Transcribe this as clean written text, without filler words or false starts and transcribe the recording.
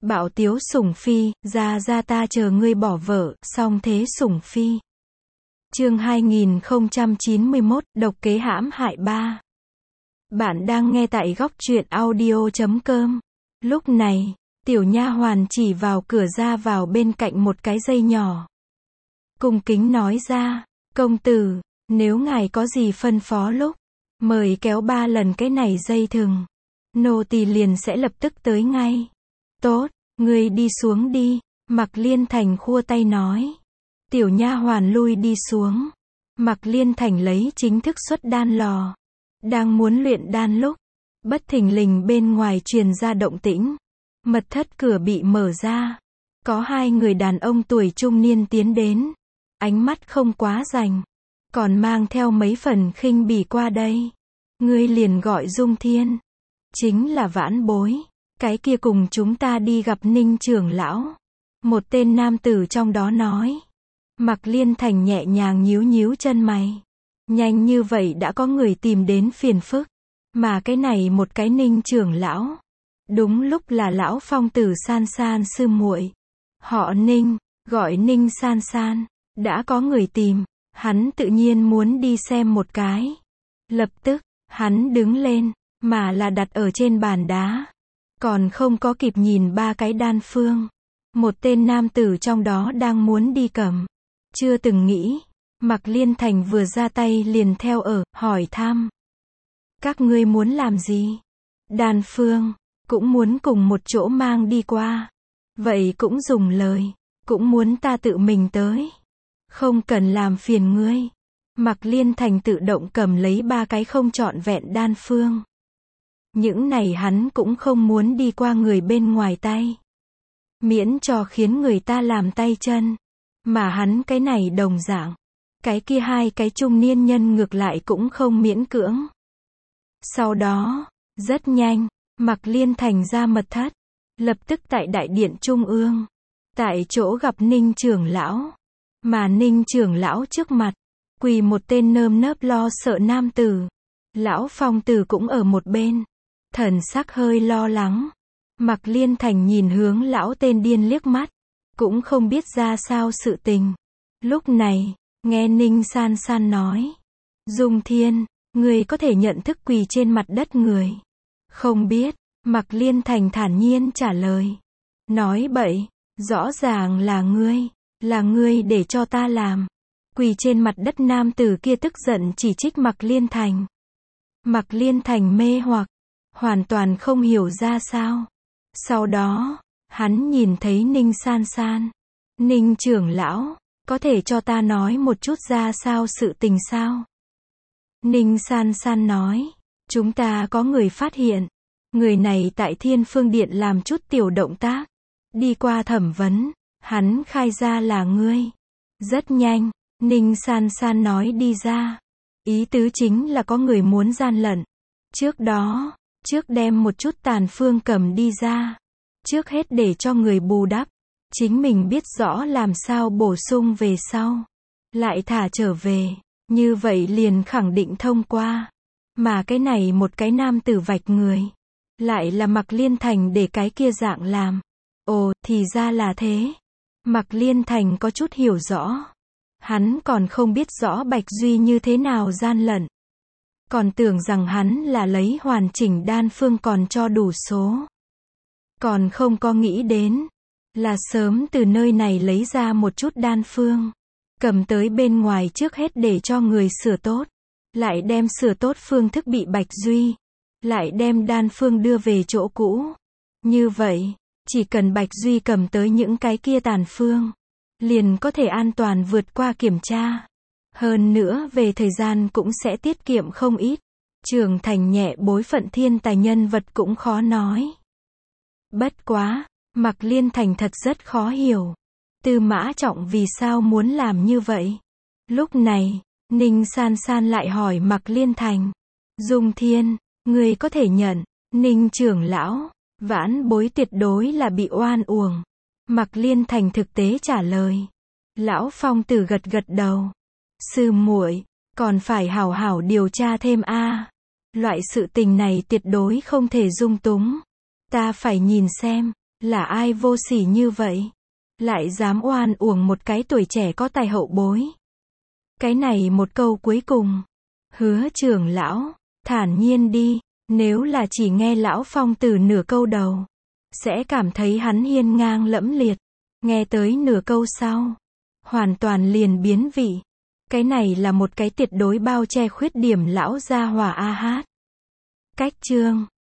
Bảo Tiếu Sủng Phi, ra ta chờ ngươi bỏ vợ, song thế Sủng Phi. Chương 2091, độc kế hãm hại 3. Bạn đang nghe tại góc truyện audio.com. Lúc này, tiểu nha hoàn chỉ vào cửa ra vào bên cạnh một cái dây nhỏ. Cung kính nói ra, công tử, nếu ngài có gì phân phó lúc, mời kéo 3 lần cái này dây thừng. Nô tỳ liền sẽ lập tức tới ngay. Tốt, ngươi đi xuống đi, Mạc Liên Thành khua tay nói. Tiểu nha hoàn lui đi xuống. Mạc Liên Thành lấy chính thức xuất đan lò. Đang muốn luyện đan lúc, bất thình lình bên ngoài truyền ra động tĩnh. Mật thất cửa bị mở ra. Có 2 người đàn ông tuổi trung niên tiến đến. Ánh mắt không quá rành, còn mang theo mấy phần khinh bỉ qua đây. Ngươi liền gọi Dung Thiên. Chính là Vãn Bối. Cái kia cùng chúng ta đi gặp Ninh trưởng lão. Một tên nam tử trong đó nói. Mạc Liên Thành nhẹ nhàng nhíu nhíu chân mày. Nhanh như vậy đã có người tìm đến phiền phức. Mà cái này một cái Ninh trưởng lão. Đúng lúc là lão phong tử San San sư muội. Họ Ninh, gọi Ninh San San. Đã có người tìm, hắn tự nhiên muốn đi xem một cái. Lập tức, hắn đứng lên, mà là đặt ở trên bàn đá. Còn không có kịp nhìn 3 cái đan phương. Một tên nam tử trong đó đang muốn đi cầm. Chưa từng nghĩ, Mạc Liên Thành vừa ra tay liền theo hỏi thăm. Các ngươi muốn làm gì? Đan phương, cũng muốn cùng một chỗ mang đi qua. Vậy cũng dùng lời, cũng muốn ta tự mình tới. Không cần làm phiền ngươi. Mạc Liên Thành tự động cầm lấy 3 cái không trọn vẹn đan phương. Những này hắn cũng không muốn đi qua người bên ngoài tay. Miễn cho khiến người ta làm tay chân. Mà hắn cái này đồng dạng. Cái kia 2 cái trung niên nhân ngược lại cũng không miễn cưỡng. Sau đó, rất nhanh, Mạc Liên Thành ra mật thất. Lập tức tại đại điện trung ương. Tại chỗ gặp Ninh trưởng lão. Mà Ninh trưởng lão trước mặt, quỳ một tên nơm nớp lo sợ nam tử. Lão phong tử cũng ở một bên. Thần sắc hơi lo lắng. Mạc Liên Thành nhìn hướng lão tên điên liếc mắt. Cũng không biết ra sao sự tình. Lúc này, nghe Ninh San San nói. Dung Thiên, người có thể nhận thức quỳ trên mặt đất người. Không biết, Mạc Liên Thành thản nhiên trả lời. Nói bậy, rõ ràng là ngươi để cho ta làm. Quỳ trên mặt đất nam tử kia tức giận chỉ trích Mạc Liên Thành. Mạc Liên Thành mê hoặc, hoàn toàn không hiểu ra sao. Sau đó, hắn nhìn thấy Ninh San San. Ninh trưởng lão, có thể cho ta nói một chút ra sao sự tình sao? Ninh San San nói, chúng ta có người phát hiện. Người này tại Thiên Phương Điện làm chút tiểu động tác. Đi qua thẩm vấn, hắn khai ra là ngươi. Rất nhanh, Ninh San San nói đi ra. Ý tứ chính là có người muốn gian lận. Trước đem một chút tàn phương cầm đi ra. Trước hết để cho người bù đắp. Chính mình biết rõ làm sao bổ sung về sau. Lại thả trở về. Như vậy liền khẳng định thông qua. Mà cái này một cái nam tử vạch người. Lại là Mạc Liên Thành để cái kia dạng làm. Ồ, thì ra là thế. Mạc Liên Thành có chút hiểu rõ. Hắn còn không biết rõ Bạch Duy như thế nào gian lận. Còn tưởng rằng hắn là lấy hoàn chỉnh đan phương còn cho đủ số. Còn không có nghĩ đến. Là sớm từ nơi này lấy ra một chút đan phương. Cầm tới bên ngoài trước hết để cho người sửa tốt. Lại đem sửa tốt phương thức bị Bạch Duy. Lại đem đan phương đưa về chỗ cũ. Như vậy, chỉ cần Bạch Duy cầm tới những cái kia tàn phương. Liền có thể an toàn vượt qua kiểm tra. Hơn nữa về thời gian cũng sẽ tiết kiệm không ít. Trưởng thành nhẹ bối phận thiên tài nhân vật cũng khó nói. Bất quá, Mạc Liên Thành thật rất khó hiểu. Tư Mã Trọng vì sao muốn làm như vậy? Lúc này, Ninh San San lại hỏi Mạc Liên Thành. Dung Thiên, ngươi có thể nhận, Ninh trưởng lão, Vãn Bối tuyệt đối là bị oan uổng. Mạc Liên Thành thực tế trả lời. Lão phong tử gật gật đầu. Sư muội, còn phải hảo hảo điều tra thêm a. Loại sự tình này tuyệt đối không thể dung túng. Ta phải nhìn xem, Là ai vô sỉ như vậy? Lại dám oan uổng một cái tuổi trẻ có tài hậu bối. Cái này một câu cuối cùng. Hứa trưởng lão, thản nhiên đi, nếu là chỉ nghe lão Phong từ nửa câu đầu, sẽ cảm thấy hắn hiên ngang lẫm liệt. Nghe tới nửa câu sau, hoàn toàn liền biến vị. Cái này là một cái tuyệt đối bao che khuyết điểm lão gia hỏa a hát. Cách chương